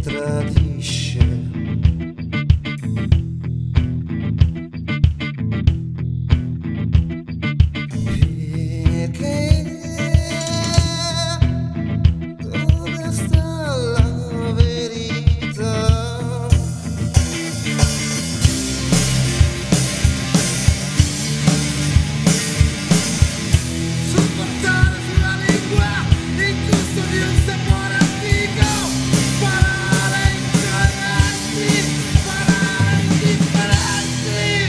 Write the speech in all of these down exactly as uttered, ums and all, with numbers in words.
tradisce. Perché dove sta la verità? Supportare sulla lingua il gusto di un sapore antico. Parole incoerenti, parole indifferenti.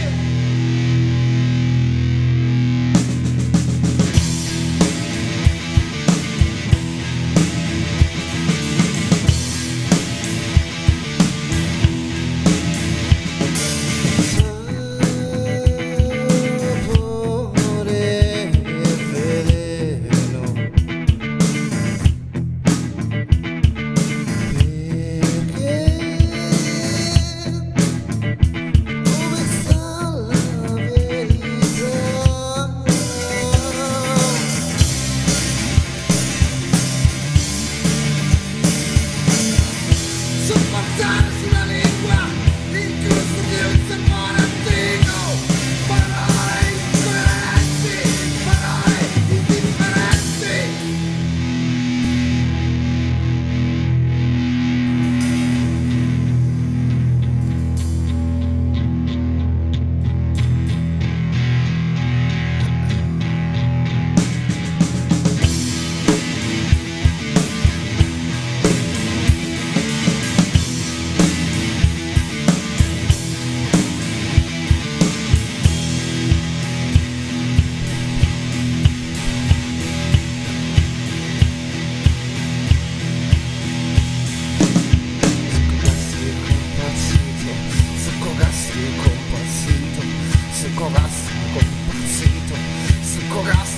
Sapore e veleno. Perché dove sta la verità? Supportare sulla lingua il gusto di un sapore antico. Parole incoerenti, parole indifferenti. Succo gastrico impazzito, succo gastrico impazzito, succo gastrico